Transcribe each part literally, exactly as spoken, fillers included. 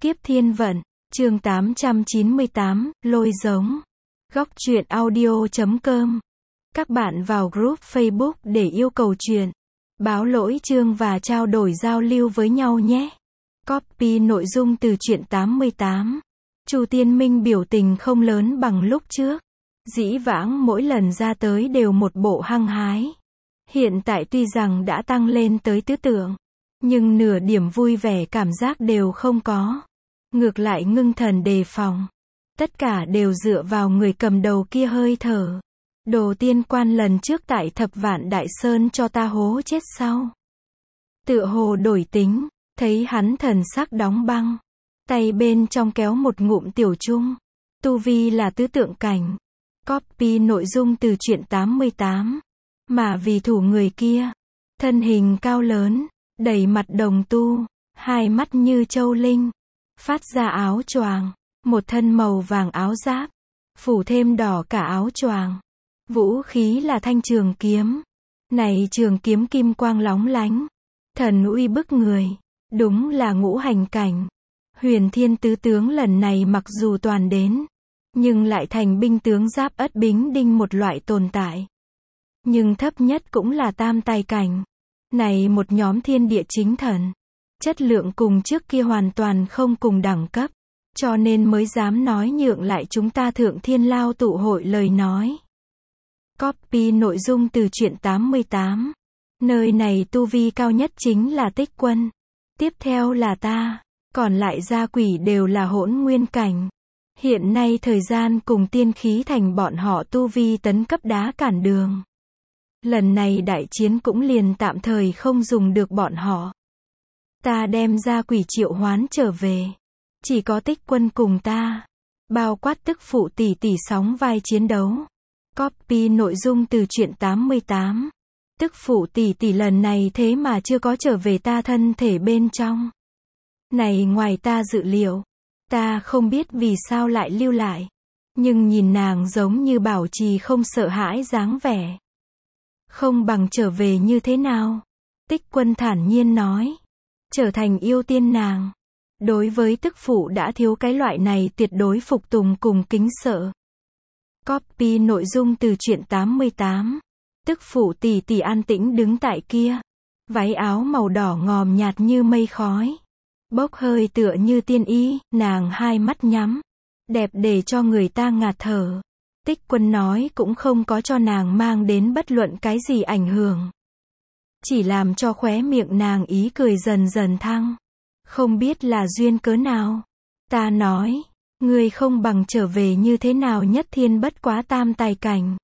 Kiếp thiên vận, chương tám trăm chín mươi tám, lôi giống. Góc truyện audio chấm com. Các bạn vào group Facebook để yêu cầu truyện, báo lỗi chương và trao đổi giao lưu với nhau nhé. Copy nội dung từ truyện tám mươi tám. Chu Tiên Minh biểu tình không lớn bằng lúc trước. Dĩ vãng mỗi lần ra tới đều một bộ hăng hái. Hiện tại tuy rằng đã tăng lên tới tứ tượng, nhưng nửa điểm vui vẻ cảm giác đều không có. Ngược lại ngưng thần đề phòng. Tất cả đều dựa vào người cầm đầu kia hơi thở. Đồ tiên quan lần trước tại Thập Vạn Đại Sơn cho ta hố chết sau. Tựa hồ đổi tính, thấy hắn thần sắc đóng băng. Tay bên trong kéo một ngụm tiểu chung. Tu vi là tứ tượng cảnh. Copy nội dung từ truyện tám mươi tám. Mà vì thủ người kia, thân hình cao lớn, đầy mặt đồng tu, hai mắt như châu linh, phát ra áo choàng, một thân màu vàng áo giáp, phủ thêm đỏ cả áo choàng. Vũ khí là thanh trường kiếm. Này trường kiếm kim quang lóng lánh, thần uy bức người, đúng là ngũ hành cảnh. Huyền Thiên tứ tướng lần này mặc dù toàn đến, nhưng lại thành binh tướng giáp ất bính đinh một loại tồn tại. Nhưng thấp nhất cũng là tam tài cảnh. Này một nhóm thiên địa chính thần. Chất lượng cùng trước kia hoàn toàn không cùng đẳng cấp. Cho nên mới dám nói nhượng lại chúng ta thượng thiên lao tụ hội lời nói. Copy nội dung từ truyện tám mươi tám. Nơi này tu vi cao nhất chính là Tích Quân. Tiếp theo là ta. Còn lại gia quỷ đều là hỗn nguyên cảnh. Hiện nay thời gian cùng tiên khí thành bọn họ tu vi tấn cấp đá cản đường. Lần này đại chiến cũng liền tạm thời không dùng được bọn họ. Ta đem ra quỷ triệu hoán trở về. Chỉ có Tích Quân cùng ta. Bao quát tức phụ tỷ tỷ sóng vai chiến đấu. Copy nội dung từ truyện tám mươi tám. Tức phụ tỷ tỷ lần này thế mà chưa có trở về ta thân thể bên trong. Này ngoài ta dự liệu. Ta không biết vì sao lại lưu lại. Nhưng nhìn nàng giống như bảo trì không sợ hãi dáng vẻ. Không bằng trở về như thế nào? Tích Quân thản nhiên nói. Trở thành yêu tiên nàng. Đối với tức phụ đã thiếu cái loại này tuyệt đối phục tùng cùng kính sợ. Copy nội dung từ truyện tám mươi tám. Tức phụ tỷ tỷ an tĩnh đứng tại kia. Váy áo màu đỏ ngòm nhạt như mây khói. Bốc hơi tựa như tiên y, nàng hai mắt nhắm. Đẹp để cho người ta ngạt thở. Tích Quân nói cũng không có cho nàng mang đến bất luận cái gì ảnh hưởng. Chỉ làm cho khóe miệng nàng ý cười dần dần thăng. Không biết là duyên cớ nào. Ta nói, ngươi không bằng trở về như thế nào nhất thiên bất quá tam tài cảnh.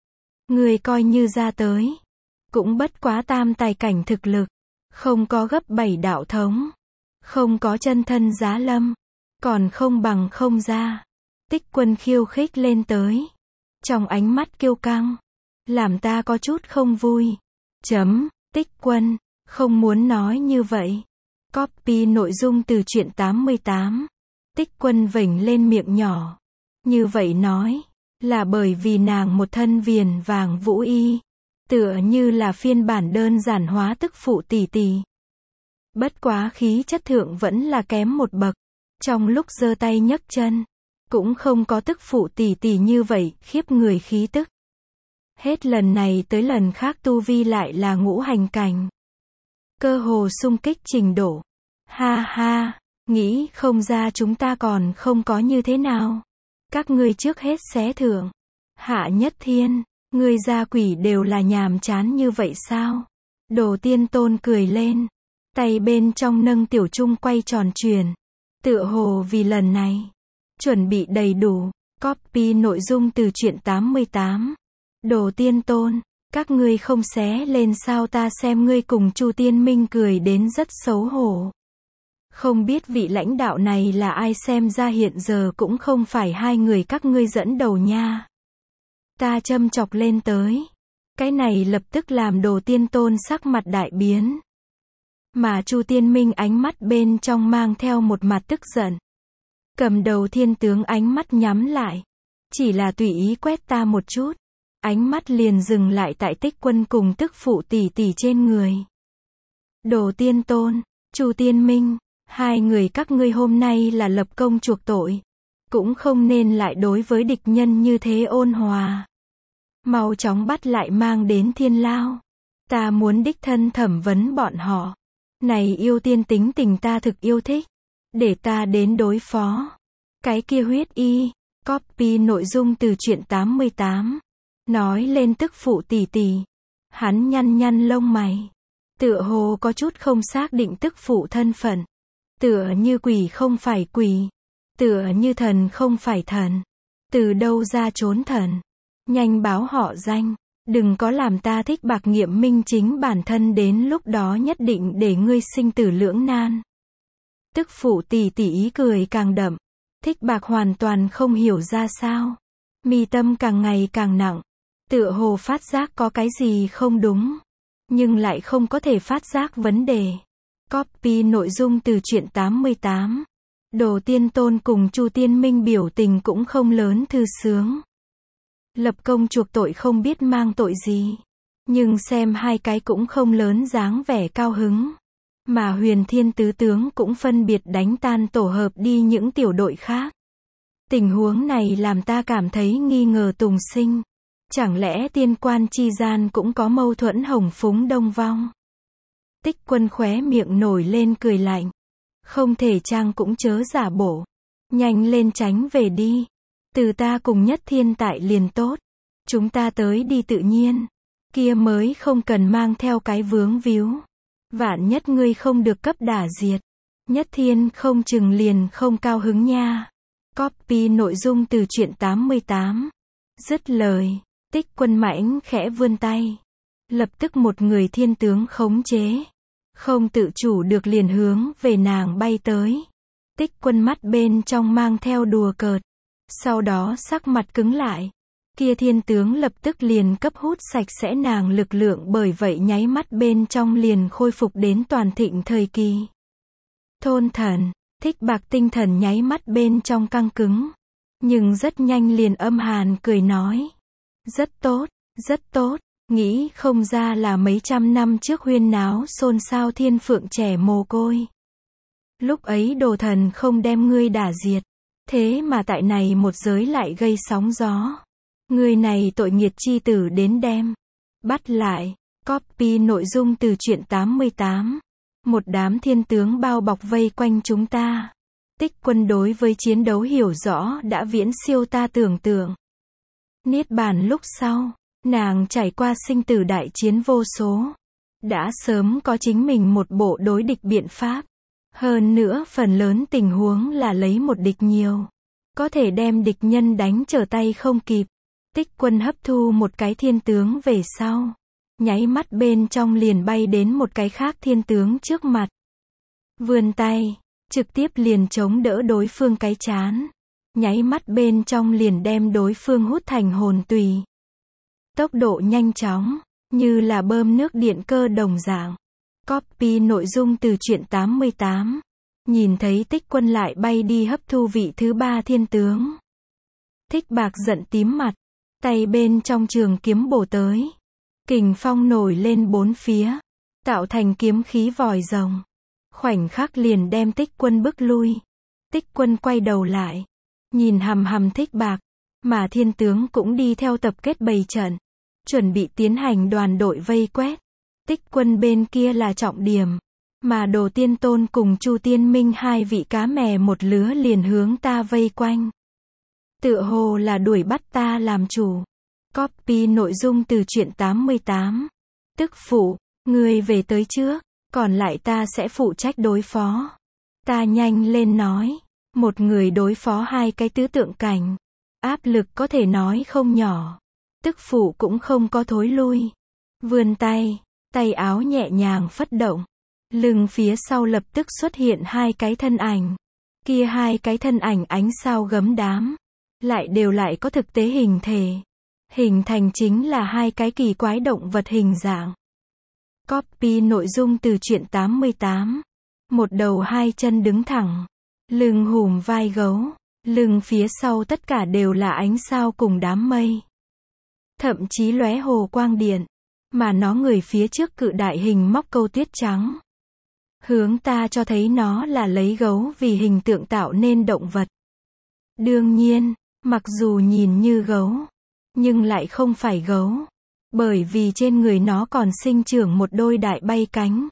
Ngươi coi như ra tới. Cũng bất quá tam tài cảnh thực lực. Không có gấp bảy đạo thống. Không có chân thân giá lâm. Còn không bằng không ra. Tích Quân khiêu khích lên tới. Trong ánh mắt kiêu căng. Làm ta có chút không vui. Chấm, Tích Quân, không muốn nói như vậy. Copy nội dung từ truyện tám mươi tám. Tích Quân vểnh lên miệng nhỏ. Như vậy nói, là bởi vì nàng một thân viền vàng vũ y. Tựa như là phiên bản đơn giản hóa tức phụ tỷ tỷ. Bất quá khí chất thượng vẫn là kém một bậc. Trong lúc giơ tay nhấc chân, cũng không có tức phụ tỷ tỷ như vậy, khiếp người khí tức. Hết lần này tới lần khác tu vi lại là ngũ hành cảnh. Cơ hồ xung kích trình độ. Ha ha, nghĩ không ra chúng ta còn không có như thế nào. Các ngươi trước hết xé thưởng. Hạ Nhất Thiên, ngươi gia quỷ đều là nhàm chán như vậy sao? Đồ Tiên Tôn cười lên. Tay bên trong nâng tiểu chung quay tròn truyền. Tựa hồ vì lần này. Chuẩn bị đầy đủ. Copy nội dung từ truyện tám mươi tám. Đồ Tiên Tôn, các ngươi không xé lên sao ta xem ngươi cùng Chu Tiên Minh cười đến rất xấu hổ. Không biết vị lãnh đạo này là ai xem ra hiện giờ cũng không phải hai người các ngươi dẫn đầu nha. Ta châm chọc lên tới. Cái này lập tức làm Đồ Tiên Tôn sắc mặt đại biến. Mà Chu Tiên Minh ánh mắt bên trong mang theo một mặt tức giận. Cầm đầu thiên tướng ánh mắt nhắm lại. Chỉ là tùy ý quét ta một chút. Ánh mắt liền dừng lại tại Tích Quân cùng tức phụ tỷ tỷ trên người. Đồ Tiên Tôn, Chu Tiên Minh, Hai người các ngươi hôm nay là lập công chuộc tội. Cũng không nên lại đối với địch nhân như thế ôn hòa. Mau chóng bắt lại mang đến thiên lao. Ta muốn đích thân thẩm vấn bọn họ. Này yêu tiên tính tình ta thực yêu thích. Để ta đến đối phó. Cái kia huyết y. Copy nội dung từ truyện tám mươi tám. Nói lên tức phụ tỷ tỷ. Hắn nhăn nhăn lông mày. Tựa hồ có chút không xác định tức phụ thân phận. Tựa như quỷ không phải quỷ. Tựa như thần không phải thần. Từ đâu ra trốn thần. Nhanh báo họ danh. Đừng có làm ta thích bạc nghiệm minh chính bản thân đến lúc đó nhất định để ngươi sinh tử lưỡng nan. Tức phụ tỷ tỷ ý cười càng đậm. Thích bạc hoàn toàn không hiểu ra sao. Mi tâm càng ngày càng nặng. Tựa hồ phát giác có cái gì không đúng. Nhưng lại không có thể phát giác vấn đề. Copy nội dung từ truyện tám mươi tám. Đồ Tiên Tôn cùng Chu Tiên Minh biểu tình cũng không lớn thư sướng. Lập công chuộc tội không biết mang tội gì. Nhưng xem hai cái cũng không lớn dáng vẻ cao hứng. Mà Huyền Thiên Tứ Tướng cũng phân biệt đánh tan tổ hợp đi những tiểu đội khác. Tình huống này làm ta cảm thấy nghi ngờ tùng sinh. Chẳng lẽ tiên quan chi gian cũng có mâu thuẫn hồng phúng đông vong? Tích Quân khóe miệng nổi lên cười lạnh. Không thể trang cũng chớ giả bổ. Nhanh lên tránh về đi. Từ ta cùng Nhất Thiên tại liền tốt. Chúng ta tới đi tự nhiên. Kia mới không cần mang theo cái vướng víu. Vạn nhất ngươi không được cấp đả diệt. Nhất Thiên không chừng liền không cao hứng nha. Copy nội dung từ truyện tám mươi tám. Dứt lời. Tích Quân mãnh khẽ vươn tay. Lập tức một người thiên tướng khống chế. Không tự chủ được liền hướng về nàng bay tới. Tích Quân mắt bên trong mang theo đùa cợt. Sau đó sắc mặt cứng lại. Kia thiên tướng lập tức liền cấp hút sạch sẽ nàng lực lượng, bởi vậy nháy mắt bên trong liền khôi phục đến toàn thịnh thời kỳ. Thôn thần, Thích Bạc tinh thần nháy mắt bên trong căng cứng. Nhưng rất nhanh liền âm hàn cười nói. Rất tốt, rất tốt, nghĩ không ra là mấy trăm năm trước huyên náo xôn xao thiên phượng trẻ mồ côi. Lúc ấy đồ thần không đem ngươi đả diệt. Thế mà tại này một giới lại gây sóng gió. Người này tội nghiệt chi tử đến đem. Bắt lại. Copy nội dung từ truyện tám mươi tám. Một đám thiên tướng bao bọc vây quanh chúng ta. Tích Quân đối với chiến đấu hiểu rõ đã viễn siêu ta tưởng tượng. Niết bàn lúc sau, nàng trải qua sinh tử đại chiến vô số. Đã sớm có chính mình một bộ đối địch biện pháp. Hơn nữa phần lớn tình huống là lấy một địch nhiều. Có thể đem địch nhân đánh trở tay không kịp. Tích Quân hấp thu một cái thiên tướng về sau. Nháy mắt bên trong liền bay đến một cái khác thiên tướng trước mặt. Vươn tay, trực tiếp liền chống đỡ đối phương cái chán. Nháy mắt bên trong liền đem đối phương hút thành hồn tùy. Tốc độ nhanh chóng, như là bơm nước điện cơ đồng dạng. Copy nội dung từ truyện tám mươi tám. Nhìn thấy Tích Quân lại bay đi hấp thu vị thứ ba thiên tướng. Thích Bạc giận tím mặt. Tay bên trong trường kiếm bổ tới. Kình phong nổi lên bốn phía. Tạo thành kiếm khí vòi rồng. Khoảnh khắc liền đem Tích Quân bức lui. Tích Quân quay đầu lại. Nhìn hằm hằm Thích Bạc. Mà thiên tướng cũng đi theo tập kết bày trận. Chuẩn bị tiến hành đoàn đội vây quét. Tích Quân bên kia là trọng điểm. Mà Đồ Tiên Tôn cùng Chu Tiên Minh hai vị cá mè một lứa liền hướng ta vây quanh. Tựa hồ là đuổi bắt ta làm chủ. Copy nội dung từ truyện tám mươi tám. Tức phụ, ngươi về tới trước, còn lại ta sẽ phụ trách đối phó. Ta nhanh lên nói. Một người đối phó hai cái tứ tượng cảnh. Áp lực có thể nói không nhỏ. Tức phụ cũng không có thối lui. Vươn tay, tay áo nhẹ nhàng phất động. Lưng phía sau lập tức xuất hiện hai cái thân ảnh. Kia hai cái thân ảnh ánh sao gấm đám. Lại đều lại có thực tế hình thể. Hình thành chính là hai cái kỳ quái động vật hình dạng. Copy nội dung từ truyện tám mươi tám. Một đầu hai chân đứng thẳng. Lưng hùm vai gấu. Lưng phía sau tất cả đều là ánh sao cùng đám mây. Thậm chí lóe hồ quang điện. Mà nó người phía trước cự đại hình móc câu tuyết trắng. Hướng ta cho thấy nó là lấy gấu vì hình tượng tạo nên động vật. Đương nhiên, mặc dù nhìn như gấu, nhưng lại không phải gấu. Bởi vì trên người nó còn sinh trưởng một đôi đại bay cánh.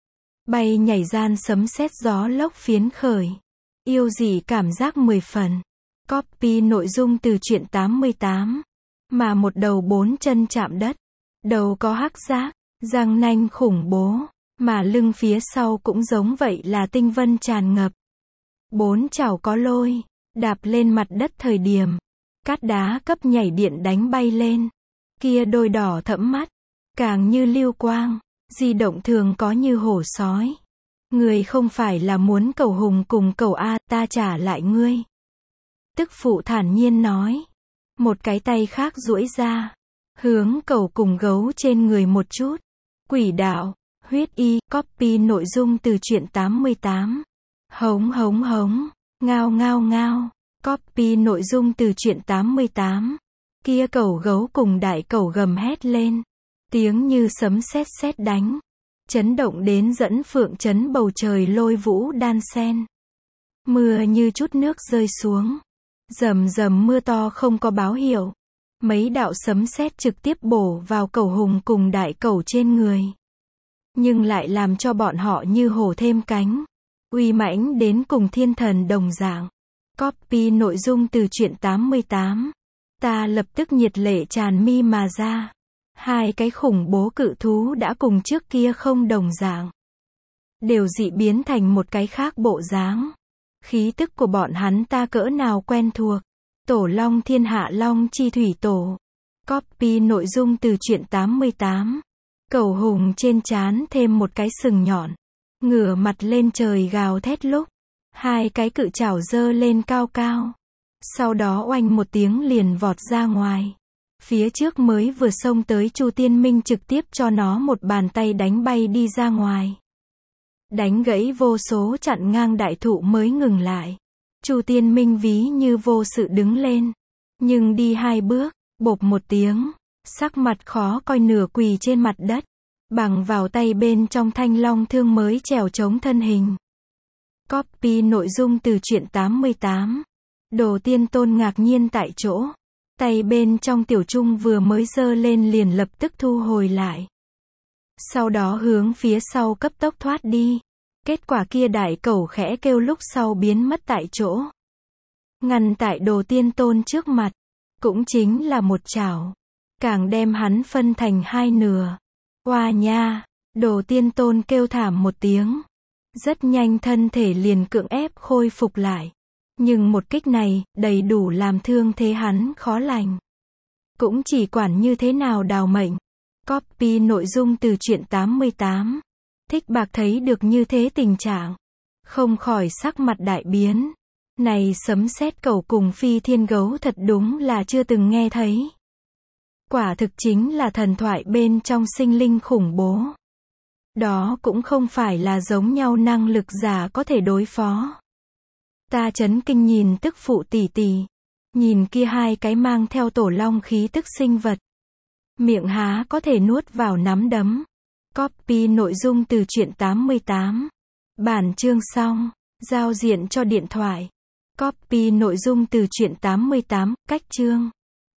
Bay nhảy gian sấm sét gió lốc phiến khởi. Yêu dị cảm giác mười phần. Copy nội dung từ truyện tám mươi tám. Mà một đầu bốn chân chạm đất. Đầu có hắc giác, răng nanh khủng bố. Mà lưng phía sau cũng giống vậy là tinh vân tràn ngập. Bốn chảo có lôi. Đạp lên mặt đất thời điểm. Cát đá cấp nhảy điện đánh bay lên. Kia đôi đỏ thẫm mắt. Càng như lưu quang. Di động thường có như hổ sói. Người không phải là muốn cầu hùng cùng cầu A, ta trả lại ngươi. Tức phụ thản nhiên nói. Một cái tay khác duỗi ra. Hướng cầu cùng gấu trên người một chút. Quỷ đạo, huyết y, copy nội dung từ truyện tám mươi tám. Hống hống hống, ngao ngao ngao, copy nội dung từ truyện tám mươi tám. Kia cầu gấu cùng đại cầu gầm hét lên. Tiếng như sấm sét sét đánh. Chấn động đến dẫn phượng chấn bầu trời lôi vũ đan sen. Mưa như chút nước rơi xuống. Rầm rầm mưa to không có báo hiệu. Mấy đạo sấm sét trực tiếp bổ vào cầu hùng cùng đại cầu trên người. Nhưng lại làm cho bọn họ như hổ thêm cánh. Uy mãnh đến cùng thiên thần đồng dạng. Copy nội dung từ truyện tám mươi tám. Ta lập tức nhiệt lệ tràn mi mà ra. Hai cái khủng bố cự thú đã cùng trước kia không đồng dạng. Đều dị biến thành một cái khác bộ dáng. Khí tức của bọn hắn ta cỡ nào quen thuộc. Tổ long thiên hạ long chi thủy tổ. Copy nội dung từ truyện tám mươi tám. Cầu hùng trên trán thêm một cái sừng nhọn. Ngửa mặt lên trời gào thét lúc. Hai cái cự chảo giơ lên cao cao. Sau đó oanh một tiếng liền vọt ra ngoài. Phía trước mới vừa xông tới Chu Tiên Minh trực tiếp cho nó một bàn tay đánh bay đi ra ngoài. Đánh gãy vô số chặn ngang đại thụ mới ngừng lại. Chu Tiên Minh ví như vô sự đứng lên. Nhưng đi hai bước, bộp một tiếng. Sắc mặt khó coi nửa quỳ trên mặt đất. Bằng vào tay bên trong thanh long thương mới trèo chống thân hình. Copy nội dung từ truyện tám mươi tám. Đồ Tiên Tôn ngạc nhiên tại chỗ. Tay bên trong tiểu trung vừa mới giơ lên liền lập tức thu hồi lại. Sau đó hướng phía sau cấp tốc thoát đi. Kết quả kia đại cẩu khẽ kêu lúc sau biến mất tại chỗ. Ngăn tại Đồ Tiên Tôn trước mặt. Cũng chính là một chảo. Càng đem hắn phân thành hai nửa. Oa nha, Đồ Tiên Tôn kêu thảm một tiếng. Rất nhanh thân thể liền cưỡng ép khôi phục lại. Nhưng một kích này, đầy đủ làm thương thế hắn khó lành. Cũng chỉ quản như thế nào đào mệnh. Copy nội dung từ truyện tám mươi tám. Thích Bạc thấy được như thế tình trạng. Không khỏi sắc mặt đại biến. Này sấm sét cầu cùng phi thiên gấu thật đúng là chưa từng nghe thấy. Quả thực chính là thần thoại bên trong sinh linh khủng bố. Đó cũng không phải là giống nhau năng lực giả có thể đối phó. Ta chấn kinh nhìn tức phụ tỷ tỷ. Nhìn kia hai cái mang theo tổ long khí tức sinh vật. Miệng há có thể nuốt vào nắm đấm. Copy nội dung từ truyện tám mươi tám. Bản chương xong. Giao diện cho điện thoại. Copy nội dung từ truyện tám mươi tám. Cách chương.